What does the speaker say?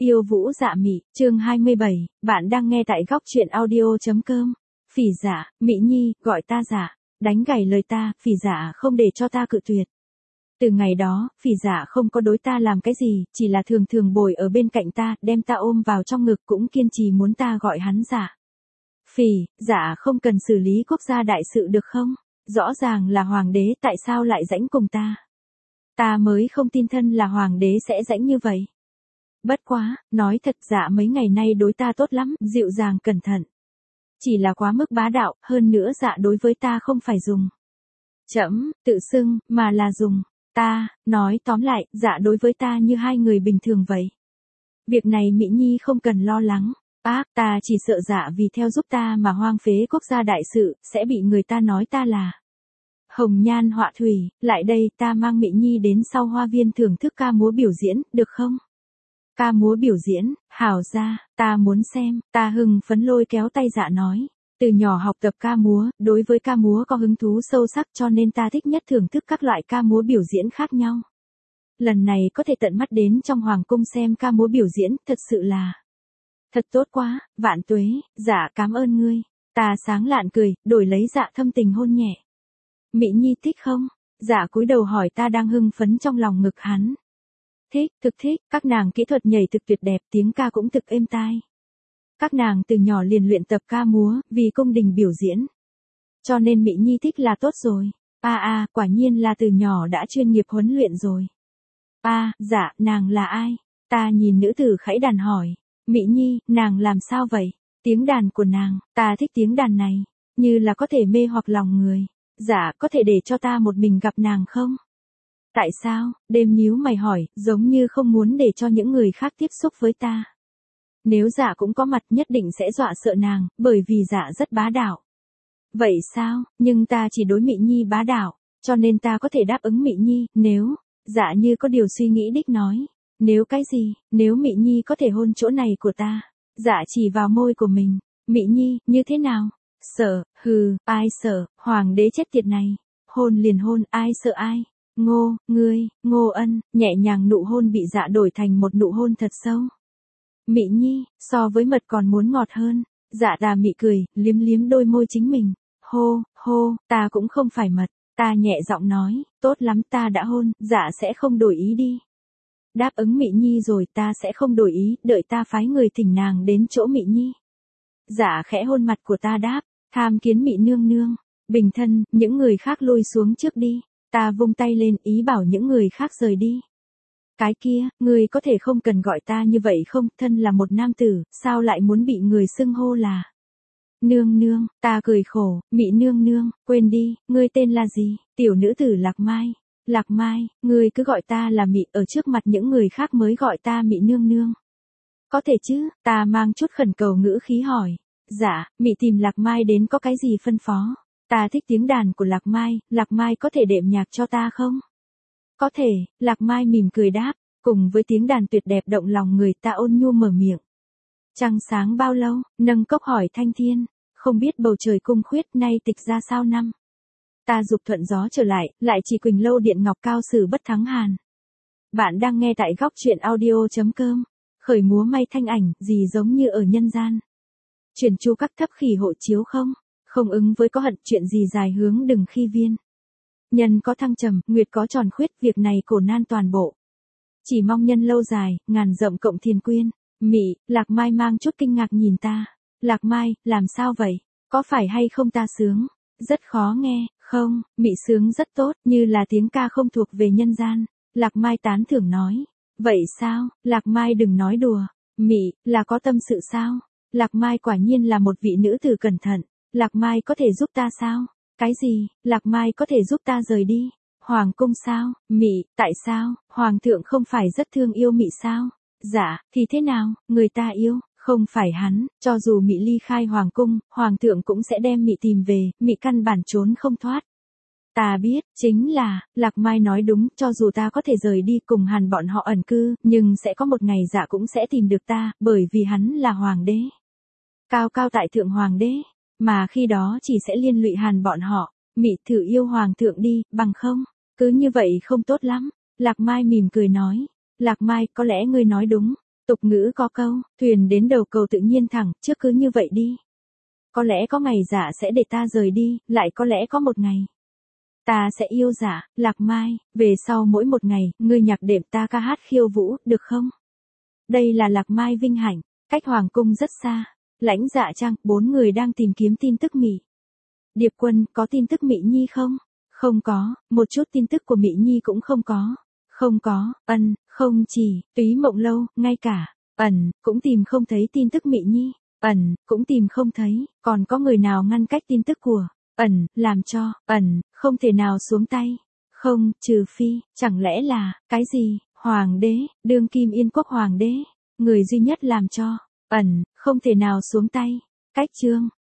Yêu Vũ Dạ Mị, chương 27, bạn đang nghe tại góc truyện audio.com. Phỉ Dạ, Mị Nhi, gọi ta Dạ, đánh gảy lời ta, Phỉ Dạ không để cho ta cự tuyệt. Từ ngày đó, Phỉ Dạ không có đối ta làm cái gì, chỉ là thường thường bồi ở bên cạnh ta, đem ta ôm vào trong ngực cũng kiên trì muốn ta gọi hắn Dạ. Phỉ, Dạ không cần xử lý quốc gia đại sự được không? Rõ ràng là hoàng đế tại sao lại rãnh cùng ta? Ta mới không tin thân là hoàng đế sẽ rãnh như vậy. Bất quá, nói thật Dạ mấy ngày nay đối ta tốt lắm, dịu dàng cẩn thận. Chỉ là quá mức bá đạo, hơn nữa Dạ đối với ta không phải dùng tự xưng, mà là dùng ta, nói tóm lại, Dạ đối với ta như hai người bình thường vậy. Việc này Mị Nhi không cần lo lắng. Ta chỉ sợ Dạ vì theo giúp ta mà hoang phế quốc gia đại sự, sẽ bị người ta nói ta là hồng nhan họa thủy, lại đây ta mang Mị Nhi đến sau hoa viên thưởng thức ca múa biểu diễn, được không? Ca múa biểu diễn, hảo ra, ta muốn xem, ta hưng phấn lôi kéo tay Dạ nói. Từ nhỏ học tập ca múa, đối với ca múa có hứng thú sâu sắc cho nên ta thích nhất thưởng thức các loại ca múa biểu diễn khác nhau. Lần này có thể tận mắt đến trong hoàng cung xem ca múa biểu diễn, thật sự là thật tốt quá, vạn tuế, Dạ cảm ơn ngươi. Ta sáng lạn cười, đổi lấy Dạ thâm tình hôn nhẹ. Mị Nhi thích không? Dạ cúi đầu hỏi ta đang hưng phấn trong lòng ngực hắn. Thích, thực thích, các nàng kỹ thuật nhảy thực tuyệt đẹp, tiếng ca cũng thực êm tai. Các nàng từ nhỏ liền luyện tập ca múa, vì cung đình biểu diễn. Cho nên Mị Nhi thích là tốt rồi. Quả nhiên là từ nhỏ đã chuyên nghiệp huấn luyện rồi. Dạ, nàng là ai? Ta nhìn nữ tử khẽ đàn hỏi. Mị Nhi, nàng làm sao vậy? Tiếng đàn của nàng, ta thích tiếng đàn này, như là có thể mê hoặc lòng người. Dạ, có thể để cho ta một mình gặp nàng không? Tại sao? Đêm nhíu mày hỏi, giống như không muốn để cho những người khác tiếp xúc với ta. Nếu Dạ cũng có mặt nhất định sẽ dọa sợ nàng, bởi vì Dạ rất bá đạo. Vậy sao? Nhưng ta chỉ đối Mị Nhi bá đạo, cho nên ta có thể đáp ứng Mị Nhi, nếu, Dạ như có điều suy nghĩ đích nói. Nếu cái gì? Nếu Mị Nhi có thể hôn chỗ này của ta. Dạ chỉ vào môi của mình. Mị Nhi, như thế nào? Sợ, ai sợ, hoàng đế chết tiệt này. Hôn liền hôn, ai sợ ai? Ngô Ân, nhẹ nhàng nụ hôn bị Dạ đổi thành một nụ hôn thật sâu. Mị Nhi, so với mật còn muốn ngọt hơn. Dạ đà mị cười, liếm liếm đôi môi chính mình. Hô, ta cũng không phải mật. Ta nhẹ giọng nói, tốt lắm ta đã hôn, Dạ sẽ không đổi ý đi. Đáp ứng Mị Nhi rồi ta sẽ không đổi ý, đợi ta phái người thỉnh nàng đến chỗ Mị Nhi. Dạ khẽ hôn mặt của ta đáp, tham kiến Mị nương nương. Bình thân, những người khác lui xuống trước đi. Ta vung tay lên ý bảo những người khác rời đi. Cái kia, ngươi có thể không cần gọi ta như vậy không, thân là một nam tử, sao lại muốn bị người xưng hô là nương nương? Ta cười khổ, Mị nương nương, quên đi, ngươi tên là gì? Tiểu nữ tử Lạc Mai. Lạc Mai, ngươi cứ gọi ta là Mị, ở trước mặt những người khác mới gọi ta Mị nương nương. Có thể chứ? Ta mang chút khẩn cầu ngữ khí hỏi. Dạ, Mị tìm Lạc Mai đến có cái gì phân phó? Ta thích tiếng đàn của Lạc Mai có thể đệm nhạc cho ta không? Có thể, Lạc Mai mỉm cười đáp, cùng với tiếng đàn tuyệt đẹp động lòng người ta ôn nhu mở miệng. Trăng sáng bao lâu, nâng cốc hỏi Thanh Thiên, không biết bầu trời cung khuyết nay tịch ra sao năm. Ta dục thuận gió trở lại chỉ Quỳnh lâu điện ngọc cao sử bất thắng hàn. Bạn đang nghe tại góc truyện audio.com, khởi múa may thanh ảnh, gì giống như ở nhân gian. Chuyển chu các thấp khỉ hộ chiếu không ứng với có hận chuyện gì dài hướng đừng khi viên. Nhân có thăng trầm, nguyệt có tròn khuyết, việc này cổ nan toàn bộ. Chỉ mong nhân lâu dài, ngàn rộng cộng thiền quyên. Mị, Lạc Mai mang chút kinh ngạc nhìn ta. Lạc Mai, làm sao vậy? Có phải hay không ta sướng? Rất khó nghe, không, Mị sướng rất tốt, như là tiếng ca không thuộc về nhân gian. Lạc Mai tán thưởng nói. Vậy sao? Lạc Mai đừng nói đùa. Mị, là có tâm sự sao? Lạc Mai quả nhiên là một vị nữ tử cẩn thận. Lạc Mai có thể giúp ta sao? Cái gì? Lạc Mai có thể giúp ta rời đi? Hoàng cung sao? Mị, tại sao? Hoàng thượng không phải rất thương yêu Mị sao? Dạ, thì thế nào? Người ta yêu, không phải hắn, cho dù Mị ly khai hoàng cung, hoàng thượng cũng sẽ đem Mị tìm về, Mị căn bản trốn không thoát. Ta biết, chính là, Lạc Mai nói đúng, cho dù ta có thể rời đi cùng Hàn bọn họ ẩn cư, nhưng sẽ có một ngày Dạ cũng sẽ tìm được ta, bởi vì hắn là hoàng đế. Cao cao tại thượng hoàng đế. Mà khi đó chỉ sẽ liên lụy Hàn bọn họ. Mị thử yêu hoàng thượng đi, bằng không, cứ như vậy không tốt lắm. Lạc Mai mỉm cười nói. Lạc Mai, có lẽ ngươi nói đúng. Tục ngữ có câu, thuyền đến đầu cầu tự nhiên thẳng, trước cứ như vậy đi. Có lẽ có ngày Dạ sẽ để ta rời đi, lại có lẽ có một ngày ta sẽ yêu Dạ, Lạc Mai, về sau mỗi một ngày, ngươi nhạc đệm ta ca hát khiêu vũ, được không? Đây là Lạc Mai vinh hạnh, cách hoàng cung rất xa. Lãnh Dạ Trang, 4 người đang tìm kiếm tin tức Mị Điệp Quân, có tin tức Mị Nhi không? Không có, một chút tin tức của Mị Nhi cũng không có. Không có, không chỉ, Túy Mộng Lâu, ngay cả, cũng tìm không thấy tin tức Mị Nhi. Cũng tìm không thấy, còn có người nào ngăn cách tin tức của, làm cho, không thể nào xuống tay. Không, trừ phi, chẳng lẽ là, cái gì, hoàng đế, đương kim Yên quốc hoàng đế, người duy nhất làm cho, không thể nào xuống tay. Cách chương